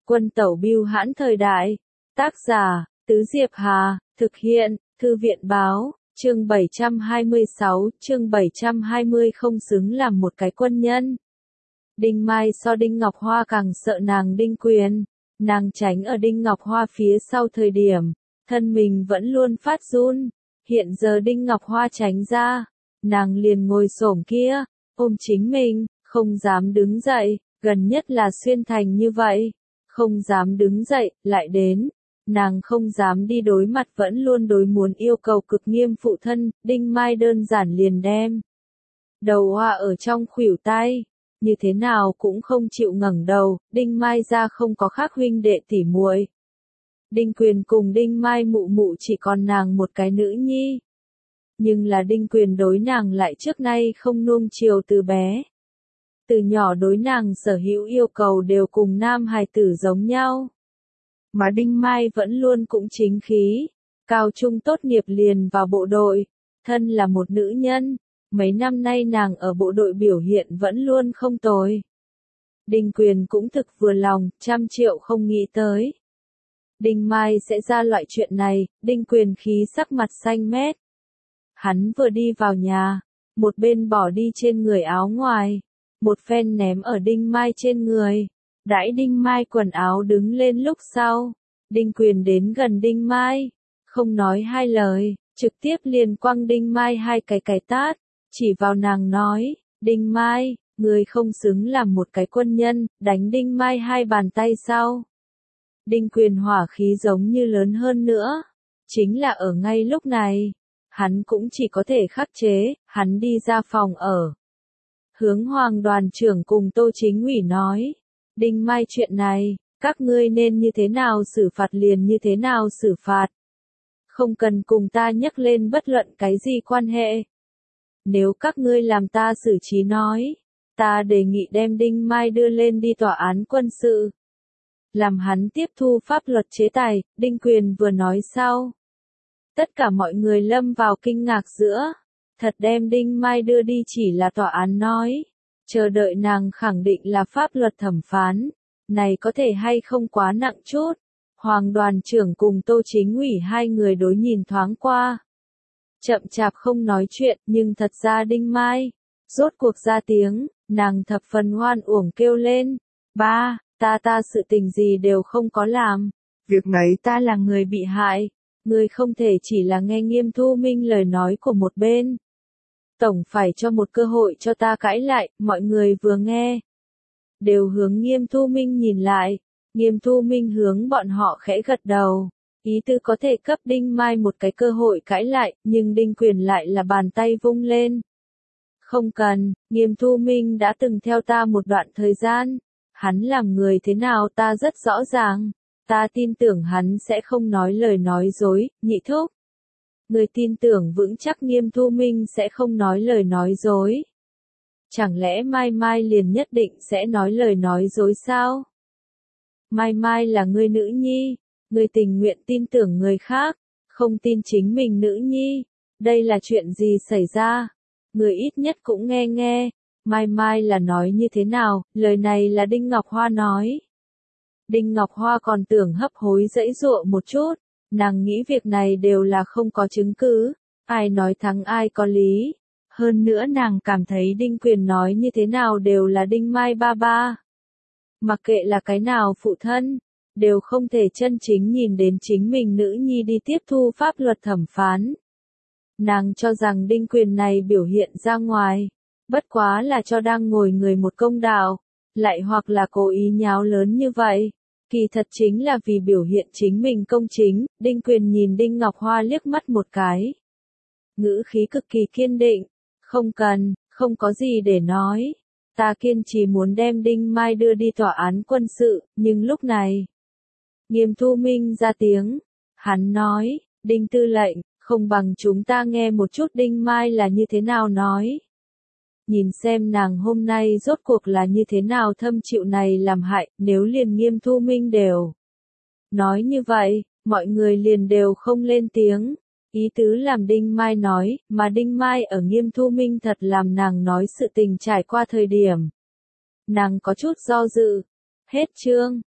Quân tẩu bưu hãn thời đại. Tác giả, Tứ Diệp Hà, thực hiện, Thư viện báo, chương 726, chương 720 không xứng làm một cái quân nhân. Đinh Mai so Đinh Ngọc Hoa càng sợ nàng Đinh Quyền, nàng tránh ở Đinh Ngọc Hoa phía sau thời điểm, thân mình vẫn luôn phát run, hiện giờ Đinh Ngọc Hoa tránh ra, nàng liền ngồi xổm kia, ôm chính mình, không dám đứng dậy, gần nhất là xuyên thành như vậy, không dám đứng dậy, lại đến. Nàng không dám đi đối mặt vẫn luôn đối muốn yêu cầu cực nghiêm phụ thân, Đinh Mai đơn giản liền đem. Đầu hoa ở trong khuỷu tay, như thế nào cũng không chịu ngẩng đầu, Đinh Mai ra không có khác huynh đệ tỉ muội. Đinh Quyền cùng Đinh Mai mụ mụ chỉ còn nàng một cái nữ nhi. Nhưng là Đinh Quyền đối nàng lại trước nay không nuông chiều từ bé. Từ nhỏ đối nàng sở hữu yêu cầu đều cùng nam hài tử giống nhau. Mà Đinh Mai vẫn luôn cũng chính khí, cao trung tốt nghiệp liền vào bộ đội, thân là một nữ nhân, mấy năm nay nàng ở bộ đội biểu hiện vẫn luôn không tồi. Đinh Quyền cũng thực vừa lòng, 100 triệu không nghĩ tới. Đinh Mai sẽ ra loại chuyện này, Đinh Quyền khí sắc mặt xanh mét. Hắn vừa đi vào nhà, một bên bỏ đi trên người áo ngoài, một phen ném ở Đinh Mai trên người. Đãi Đinh Mai quần áo đứng lên lúc sau, Đinh Quyền đến gần Đinh Mai, không nói hai lời, trực tiếp liền quăng Đinh Mai hai cái tát, chỉ vào nàng nói, Đinh Mai, người không xứng làm một cái quân nhân, đánh Đinh Mai hai bàn tay sau. Đinh Quyền hỏa khí giống như lớn hơn nữa, chính là ở ngay lúc này, hắn cũng chỉ có thể khắc chế, hắn đi ra phòng ở. Hướng Hoàng đoàn trưởng cùng Tô Chính ủy nói. Đinh Mai chuyện này, các ngươi nên như thế nào xử phạt liền như thế nào xử phạt. Không cần cùng ta nhắc lên bất luận cái gì quan hệ. Nếu các ngươi làm ta xử trí nói, ta đề nghị đem Đinh Mai đưa lên đi tòa án quân sự. Làm hắn tiếp thu pháp luật chế tài, Đinh Quyền vừa nói sau. Tất cả mọi người lâm vào kinh ngạc giữa. Thật đem Đinh Mai đưa đi chỉ là tòa án nói. Chờ đợi nàng khẳng định là pháp luật thẩm phán, này có thể hay không quá nặng chút. Hoàng đoàn trưởng cùng Tô Chính ủy hai người đối nhìn thoáng qua. Chậm chạp không nói chuyện nhưng thật ra Đinh Mai, rốt cuộc ra tiếng, nàng thập phần hoan uổng kêu lên. Ba, ta sự tình gì đều không có làm. Việc này ta là người bị hại, người không thể chỉ là nghe Nghiêm Thu Minh lời nói của một bên. Tổng phải cho một cơ hội cho ta cãi lại, mọi người vừa nghe. Đều hướng Nghiêm Thu Minh nhìn lại, Nghiêm Thu Minh hướng bọn họ khẽ gật đầu. Ý tư có thể cấp Đinh Mai một cái cơ hội cãi lại, nhưng Đinh Quyền lại là bàn tay vung lên. Không cần, Nghiêm Thu Minh đã từng theo ta một đoạn thời gian. Hắn làm người thế nào ta rất rõ ràng. Ta tin tưởng hắn sẽ không nói lời nói dối, Nhị thúc. Người tin tưởng vững chắc Nghiêm Thu Minh sẽ không nói lời nói dối. Chẳng lẽ Mai Mai liền nhất định sẽ nói lời nói dối sao? Mai Mai là người nữ nhi, người tình nguyện tin tưởng người khác, không tin chính mình nữ nhi. Đây là chuyện gì xảy ra? Người ít nhất cũng nghe, Mai Mai là nói như thế nào, lời này là Đinh Ngọc Hoa nói. Đinh Ngọc Hoa còn tưởng hấp hối dãy dụa một chút. Nàng nghĩ việc này đều là không có chứng cứ, ai nói thắng ai có lý. Hơn nữa nàng cảm thấy Đinh Quyền nói như thế nào đều là Đinh Mai ba ba. Mặc kệ là cái nào phụ thân, đều không thể chân chính nhìn đến chính mình nữ nhi đi tiếp thu pháp luật thẩm phán. Nàng cho rằng Đinh Quyền này biểu hiện ra ngoài, bất quá là cho đang ngồi người một công đạo, lại hoặc là cố ý nháo lớn như vậy. Kỳ thật chính là vì biểu hiện chính mình công chính, Đinh Quyền nhìn Đinh Ngọc Hoa liếc mắt một cái. Ngữ khí cực kỳ kiên định, không cần, không có gì để nói. Ta kiên trì muốn đem Đinh Mai đưa đi tòa án quân sự, nhưng lúc này. Nghiêm Thu Minh ra tiếng, hắn nói, Đinh tư lệnh, không bằng chúng ta nghe một chút Đinh Mai là như thế nào nói. Nhìn xem nàng hôm nay rốt cuộc là như thế nào thâm chịu này làm hại, nếu liền Nghiêm Thu Minh đều. Nói như vậy, mọi người liền đều không lên tiếng. Ý tứ làm Đinh Mai nói, mà Đinh Mai ở Nghiêm Thu Minh thật làm nàng nói sự tình trải qua thời điểm. Nàng có chút do dự. Hết chương.